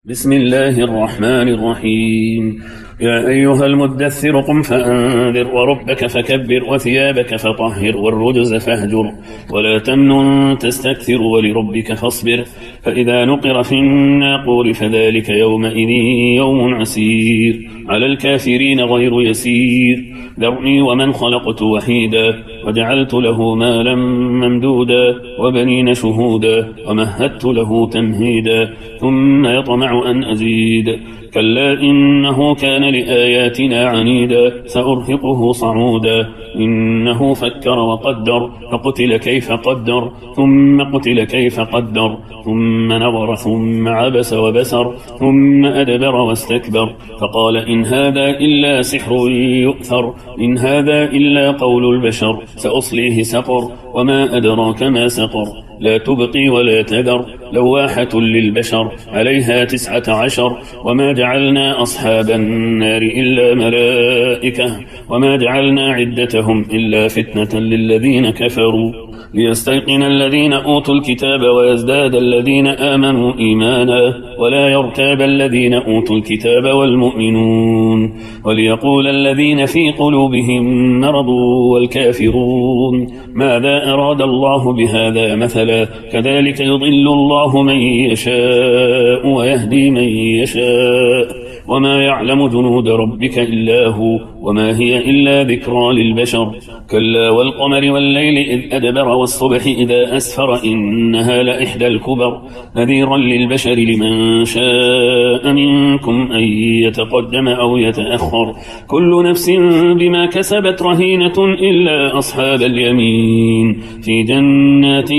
بسم الله الرحمن الرحيم. يا أيها المدثر قم فأنذر وربك فكبر وثيابك فطهر والرجز فاهجر ولا تمنن تستكثر ولربك فاصبر فإذا نقر في الناقور فذلك يومئذ يوم عسير على الكافرين غير يسير. ذرني ومن خلقت وحيدا وجعلت له مالا ممدودا وبنين شهودا ومهدت له تمهيدا ثم يطمع أن أزيد كلا إنه كان لآياتنا عنيدا سأرهقه صعودا إنه فكر وقدر فقتل كيف قدر ثم قتل كيف قدر ثم نظر ثم عبس وبسر ثم أدبر واستكبر فقال إن هذا إلا سحر يؤثر إن هذا إلا قول البشر سأصليه سقر وما أدراك ما سقر لا تبقي ولا تذر لواحة للبشر عليها 19 وما جعلنا أصحاب النار إلا ملائكة وما جعلنا عدتهم إلا فتنة للذين كفروا ليستيقن الذين أوتوا الكتاب ويزداد الذين آمنوا إيمانا ولا يرتاب الذين أوتوا الكتاب والمؤمنون وليقول الذين في قلوبهم مرض والكافرون ماذا أراد الله بهذا مثلا كذلك يضل الله من يشاء ويهدي من يشاء وما يعلم جنود ربك إلا هو وما هي إلا ذكرى للبشر كلا والقمر والليل إذ أدبر والصبح إذا أسفر إنها لإحدى الكبر نذيرا للبشر لمن شاء منكم أن يتقدم أو يتأخر كل نفس بما كسبت رهينة إلا أصحاب اليمين في جنات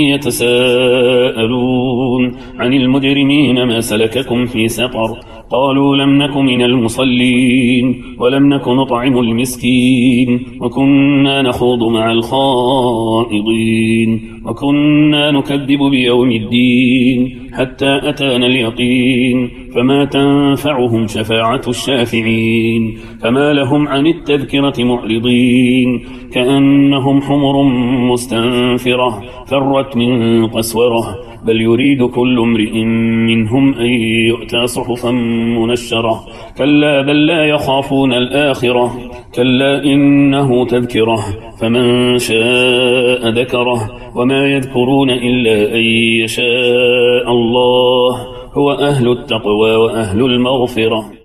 يتساءلون عن المجرمين ما سلككم في سقر قالوا لم نك من المصلين ولم نك نطعم المسكين وكنا نخوض مع الخائضين وكنا نكذب بيوم الدين حتى أتانا اليقين فما تنفعهم شفاعة الشافعين فما لهم عن التذكرة معرضين كأنهم حمر مستنفرة فرت من قسورة بل يريد كل امرئ منهم أن يؤتى صحفا منشرة كلا بل لا يخافون الآخرة كلا إنه تذكرة فمن شاء ذكره وما يذكرون إلا أن يشاء الله هو أهل التقوى وأهل المغفرة.